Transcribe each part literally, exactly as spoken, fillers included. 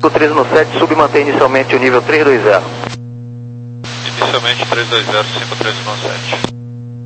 três no sete, sub mantém inicialmente o nível três dois zero. Inicialmente três dois zero, cinco três no sete.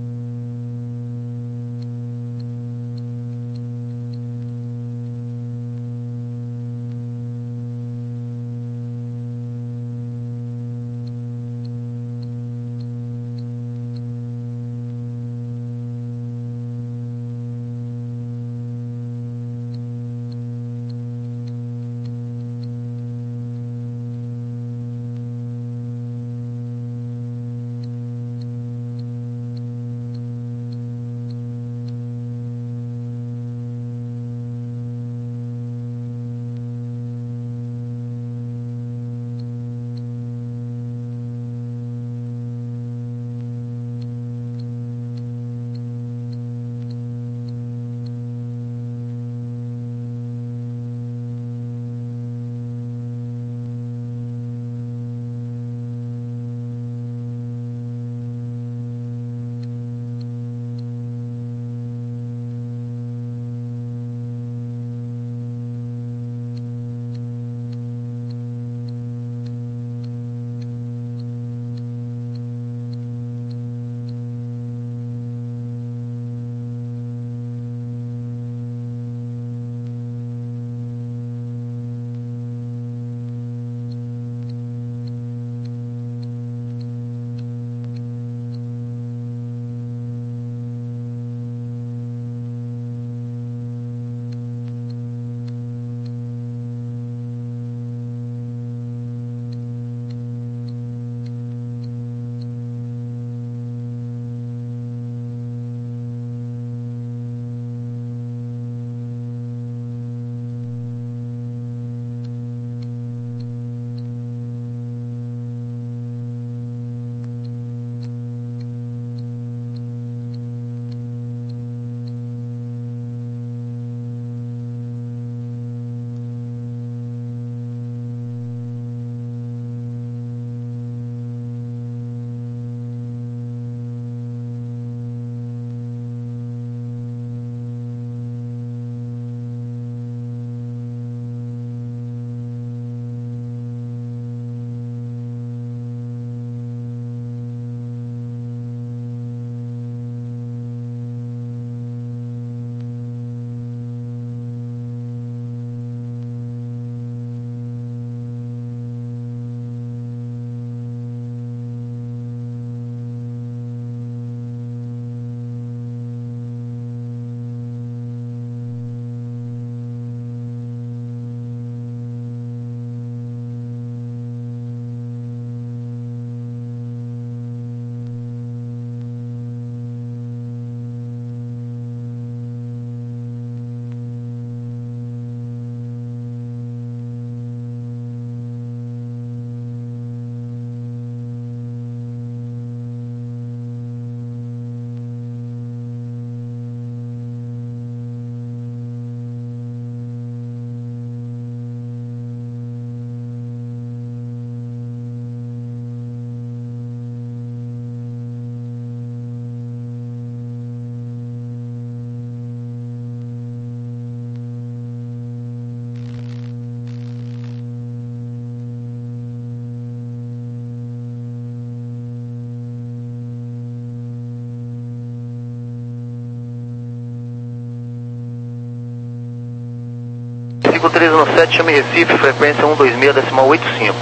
cinco três no sete, chame Recife, frequência um dois seis, decimal oito cinco.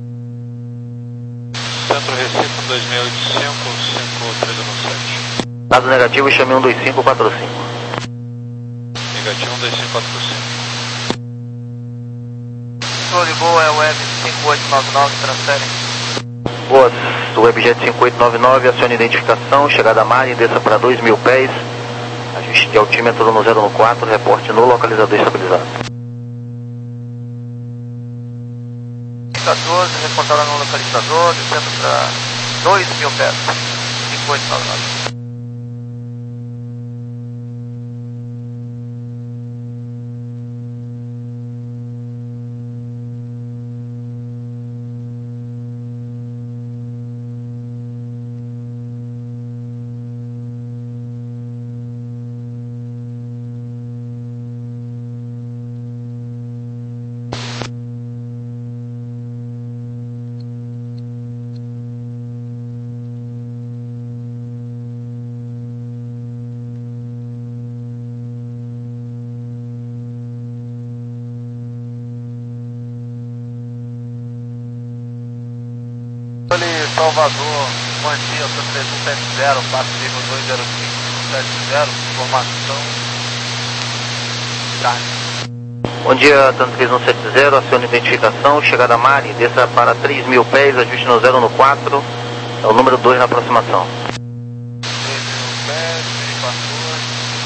Centro Recife um dois seis oito cinco, cinco três no sete. Dado negativo, chame um dois cinco quatro cinco. Negativo um dois cinco quatro cinco. Show de boa, é o Web cinco oito nove nove, transfere. Boas, o Webjet cinco oito nove nove, acione identificação, chegada a Mali, desça para dois mil pés, ajuste de altímetro no zero no quatro, reporte no localizador estabilizado. catorze, reportaram no localizador, descendo para dois mil pés, cinco oito nove nove. Salvador, bom dia, sou três um sete zero, quatro dois zero cinco sete zero, informação. Tá. Bom dia, Tanto três um sete zero, acione identificação, chegada a Mari, desça para três mil pés, ajuste no zero no quatro, é o número dois na aproximação. três mil pés, quatorze,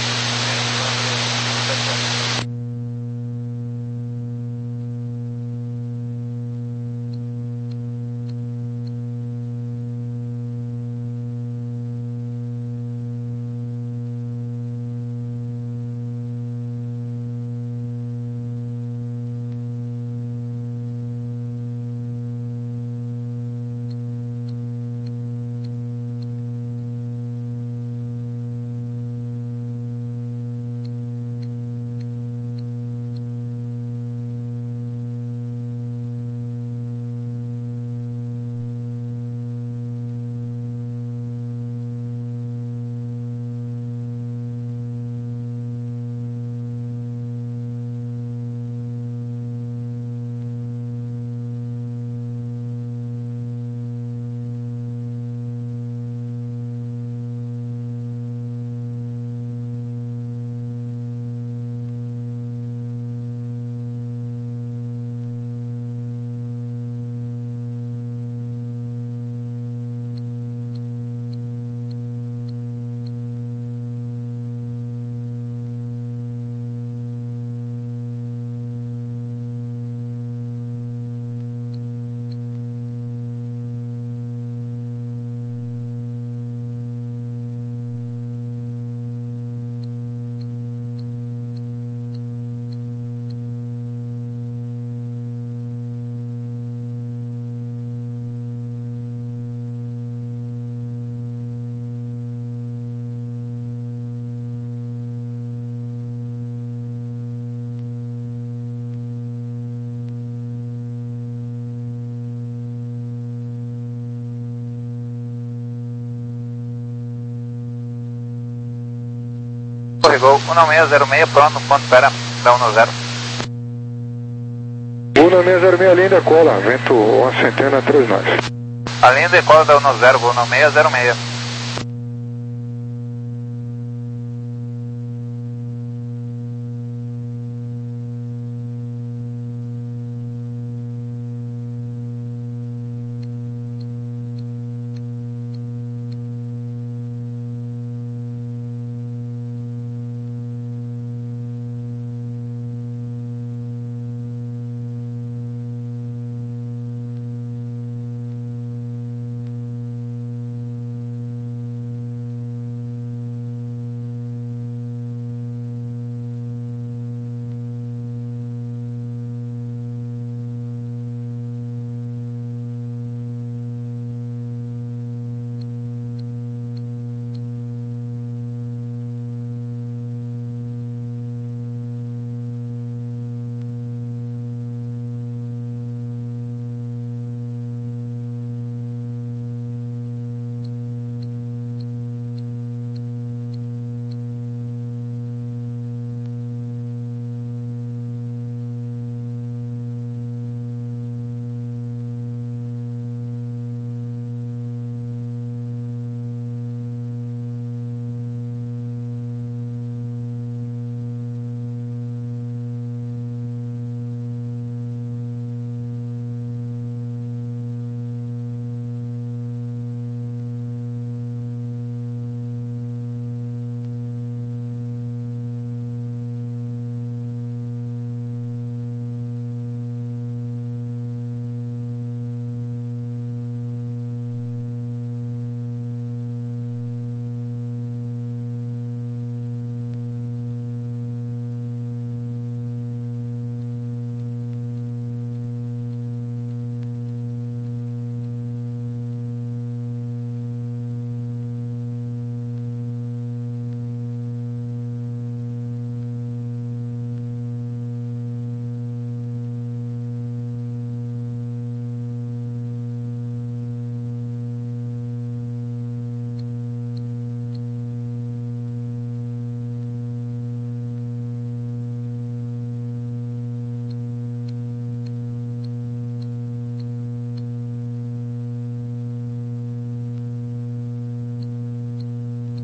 corregou, um seis zero seis, pronto, ponto, espera, dá um zero. um seis zero seis, linha decola, vento uma centena, três nós. A linha decola dá um zero, voo no seis zero seis.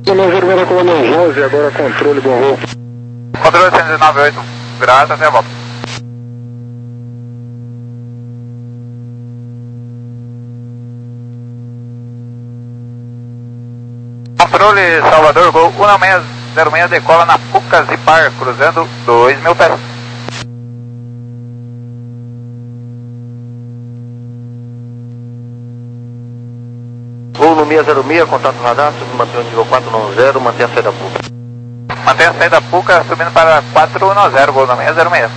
zero zero coluna onze, agora controle, bom voo. Controle cento e nove oito graus, até a volta. Controle Salvador, Gol um seis zero seis, decola na Pucas e Par, cruzando dois mil pés. Gol no seis zero seis, contato radar, mantém o nível quatro nove zero, mantém a saída Puca. Mantém a saída Puca, subindo para quatro nove zero, Gol no seis zero seis.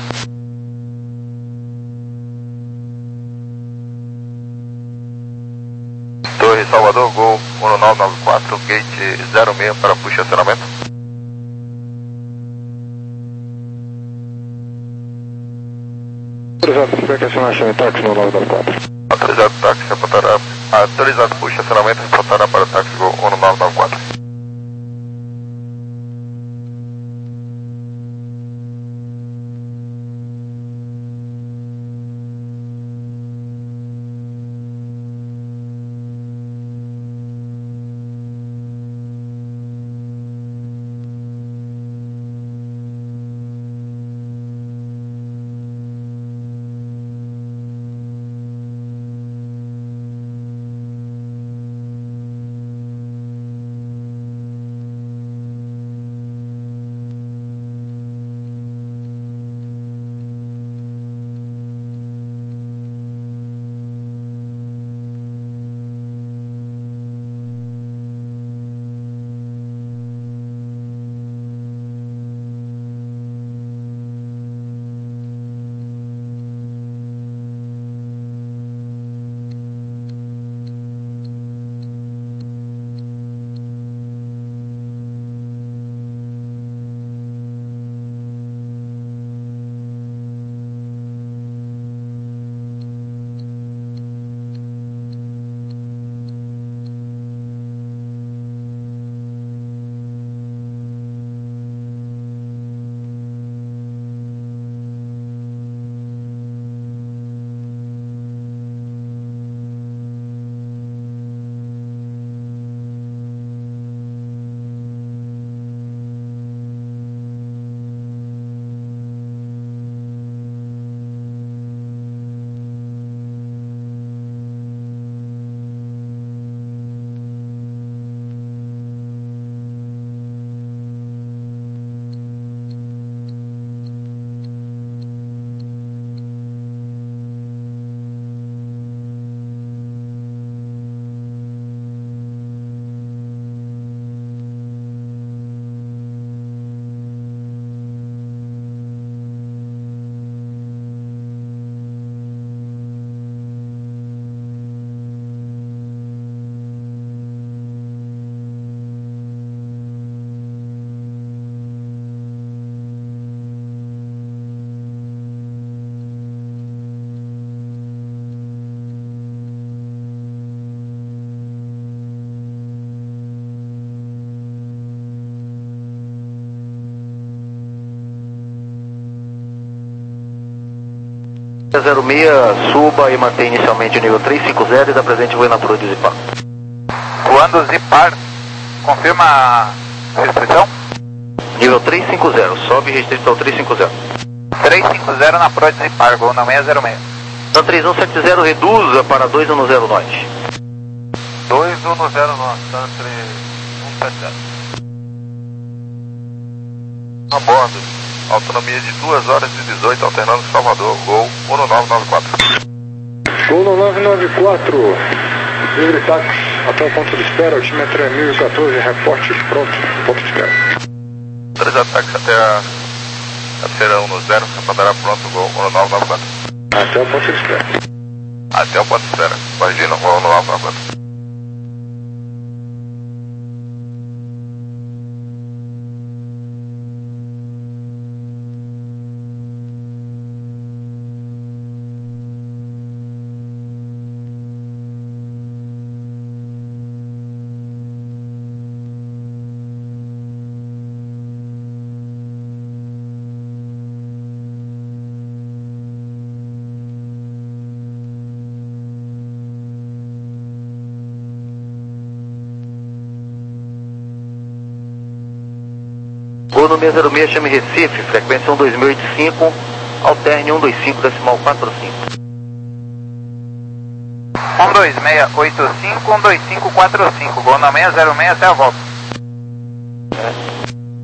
Torre Salvador, Gol um nove nove quatro, gate zero seis para puxa acionamento. Autorizado, espera que acionação em táxi no nove nove quatro. Autorizado táxi, reportará. Autorizado puxa acionamento, reportará para táxi Gol um nove nove quatro. zero seis, suba e mantém inicialmente o nível trezentos e cinquenta e dá presente voo na altura de Zipar. Quando Zipar, confirma a restrição? Nível trezentos e cinquenta, sobe restrito ao trezentos e cinquenta. trezentos e cinquenta na Pro de Zipar, Gol no seis zero seis. Então três um sete zero, reduza para dois um zero norte. dois um zero norte, Tantre um sete zero. A bordo. Autonomia de duas horas e dezoito, alternando Salvador, Gol um nove nove quatro. Gol no nove nove quatro, livre táxi, até o ponto de espera, altímetro é mil e quatorze, reporte pronto, ponto de espera. Autorizado táxi até a terceira um zero, reportará pronto, Gol um nove nove quatro. Até o ponto de espera. Até o ponto de espera, corrigindo, Gol um nove nove quatro. Gol no seis zero seis, chame Recife, frequência um dois mil oito cinco, alterne um dois cinco, decimal quatro cinco. um dois seis oito cinco, um dois cinco quatro cinco, gol na seis zero seis até a volta. É.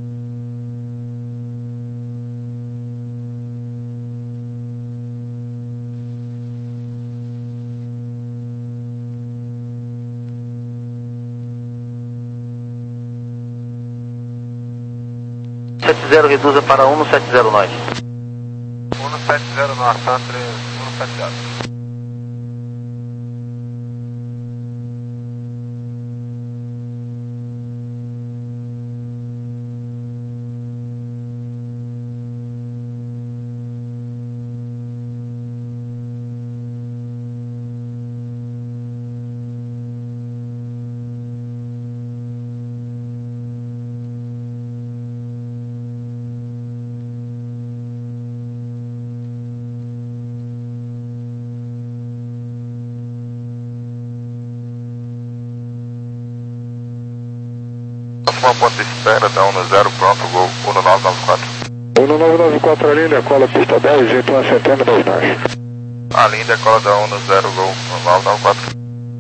sete zero reduza para um no sete zero nós. um no sete zero no Assantre, um no sete zero. Próximo ponto de espera, dá um no zero, pronto, gol, um no nove nove quatro. um no nove nove quatro ali, decola pista dez, jeito uma centena dos nós. A linha decola da um no zero, gol, um no nove nove quatro.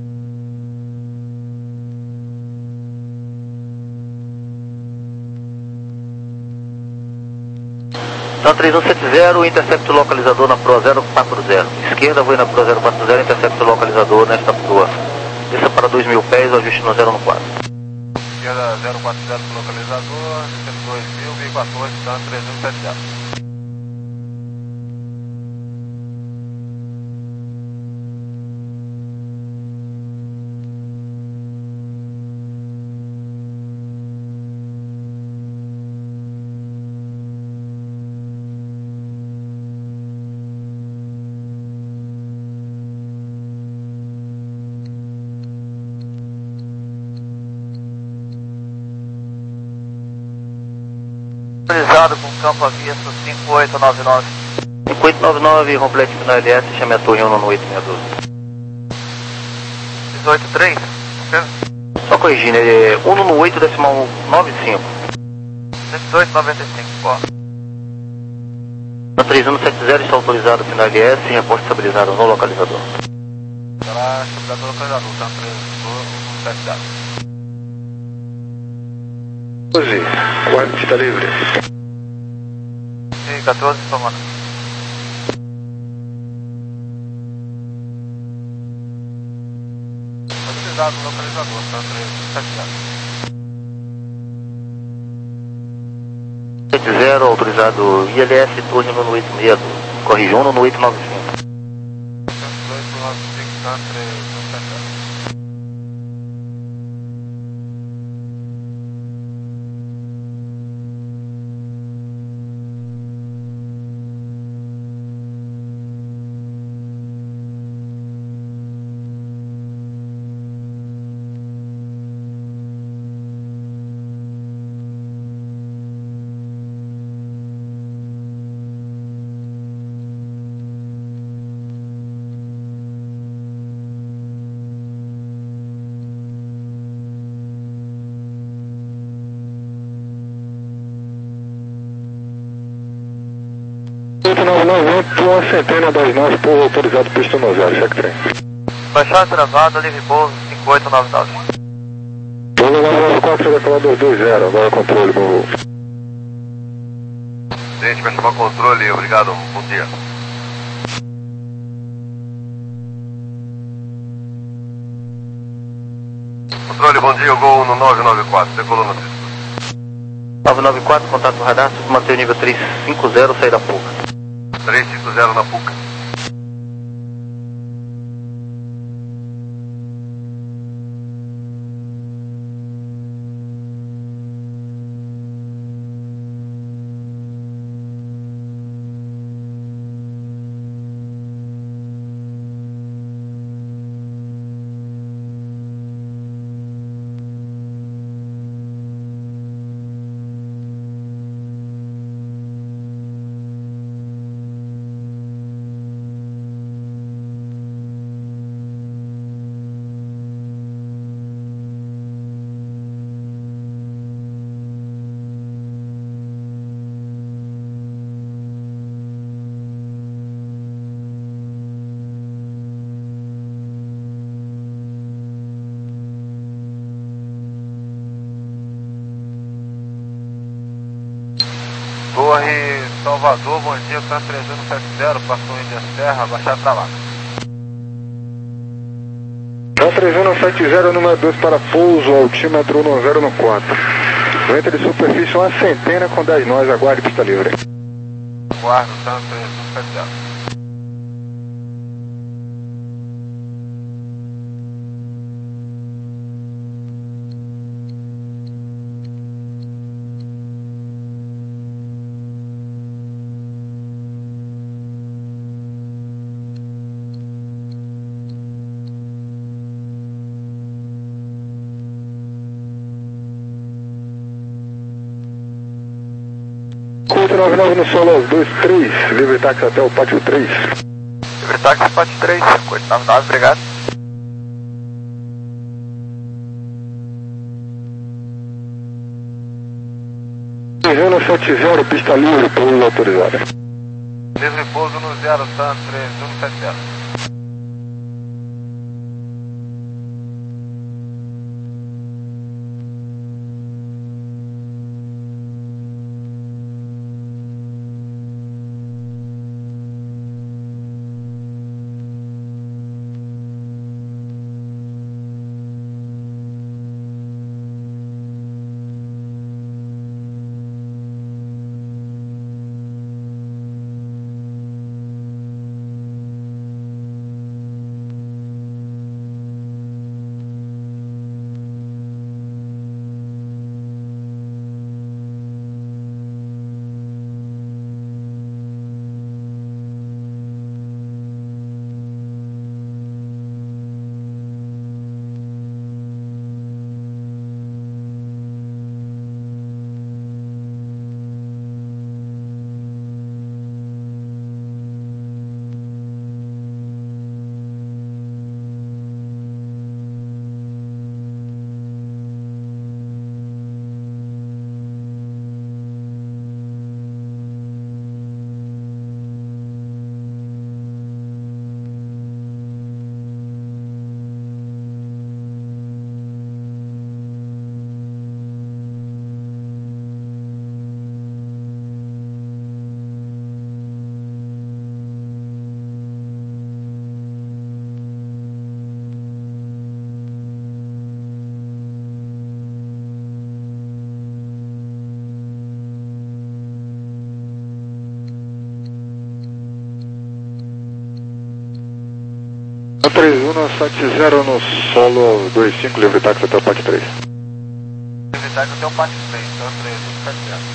Então três um sete zero, intercepto localizador na Pro zero quatro zero. Esquerda, vou ir na Pro zero quatro zero, intercepto localizador nesta Pro. Desça para dois mil pés, ajuste no zero no quatro. Esquerda zero quatro zero pro localizador, dois mil, V quatorze, tá três um sete zero. Autorizado com campo aviso cinco oito nove nove. cinco oito nove nove, complete final L S, chame a torre um no oito seis dois. dezoito três, ok? Só corrigindo, ele é um no oito decimal nove cinco. dezoito noventa e cinco, pô. Na três um sete zero está autorizado final L S, reporte estabilizado no localizador. Será estabilizado no localizador, tá três um sete zero. doze, aguarde pista livre. V quatorze, tomando. Estabilizado no localizador, tá três um sete zero. sete zero, autorizado I L S, torre um no oito seis dois. Corrige um no oito nove cinco. oito nove cinco, tá três um sete zero. oito nove nove, uma centena das nós, por autorizado pista no zero, cheque trem. Baixada travada, livre pouso cinco oito nove nove. um nove nove quatro, decolar dois dois zero, agora controle, meu voo. Gente, vai chamar controle, obrigado, bom dia. Controle, bom dia, gol no nove nove quatro, decolou na pista. nove nove quatro, contato radar, submanter o nível três cinco zero, saída pouca. três cinco zero na Puca. Torre Salvador, bom dia, T A N três um sete zero, passou em Ilha Serra, baixar pra lá. T A N três um sete zero, número dois para pouso, altímetro no zero no quatro. Vento de superfície uma centena com dez nós, aguarde pista livre. Aguardo, T A N três um sete zero. noventa e nove no solo dois três, livre táxi até o pátio três. Livre táxi, pátio três, cinco oito nove nove, obrigado. três um sete zero, pista livre, pouso autorizado. Livre pouso no zero, T A N três um sete zero. três um sete zero no solo dois cinco, livre táxi até o pátio três. Livre táxi até o pátio três, T A N três um sete zero.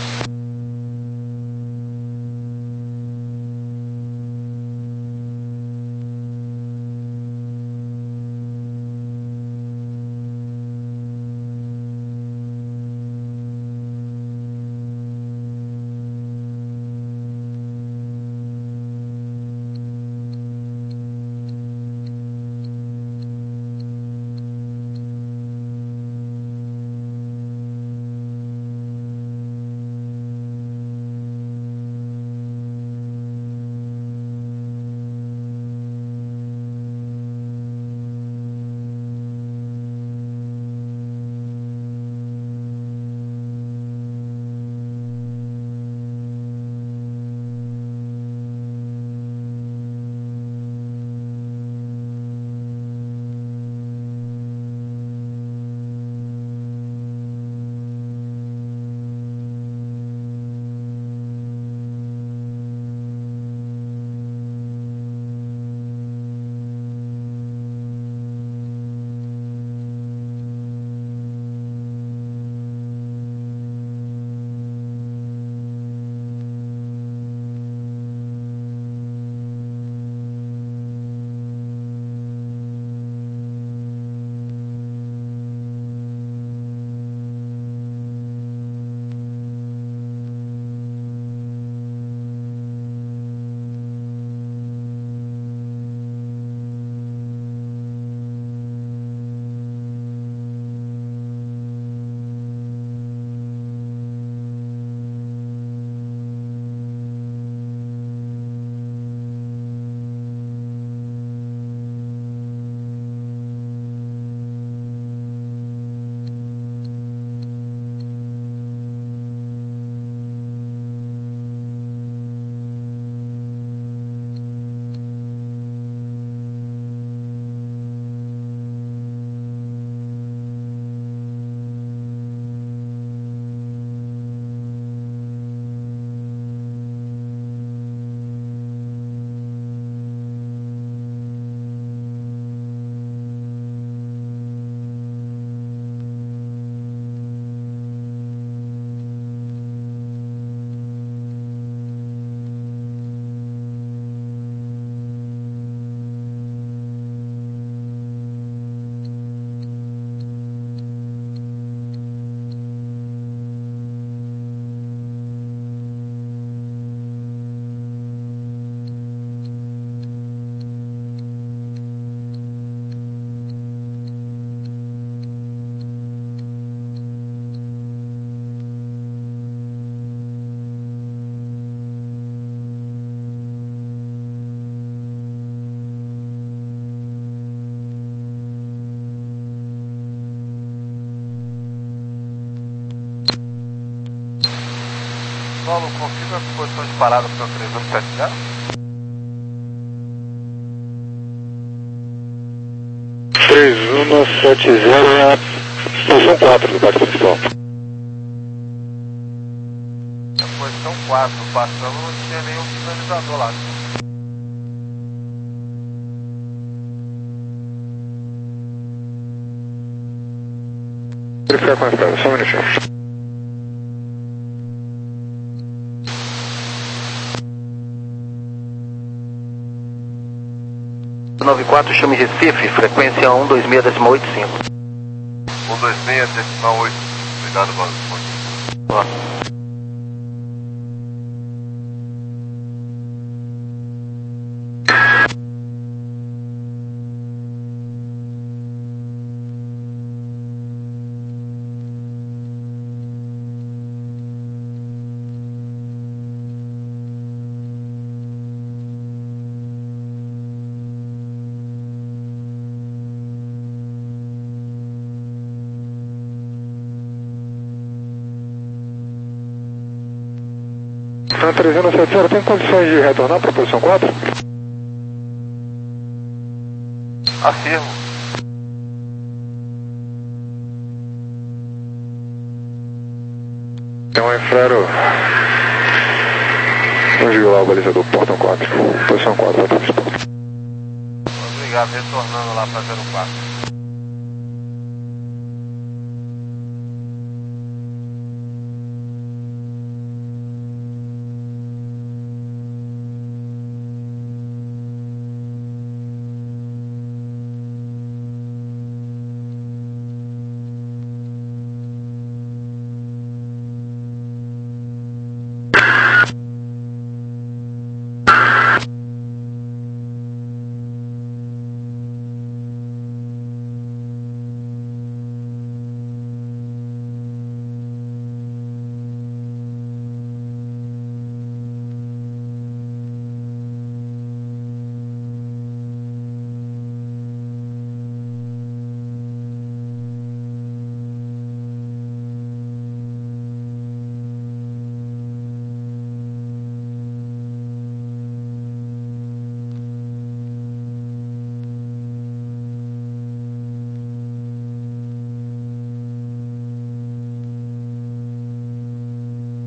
Solo, confirma a posição de parada para o três um sete zero. três um sete zero é a posição quatro do bate principal. A posição quatro, passando, não tinha nenhum sinalizador lá. Verificar com a espera, só um minutinho. nove quatro, chame Recife, frequência um dois seis decimal oito cinco. um dois seis decimal oito. Obrigado, mano. Ó. São três um sete zero, tem condições de retornar para a posição quatro? Afirmo. Tem um infrero. Vamos desligar o balizador, portão quatro. Posição quatro, bate principal. Obrigado, retornando lá para zero quatro.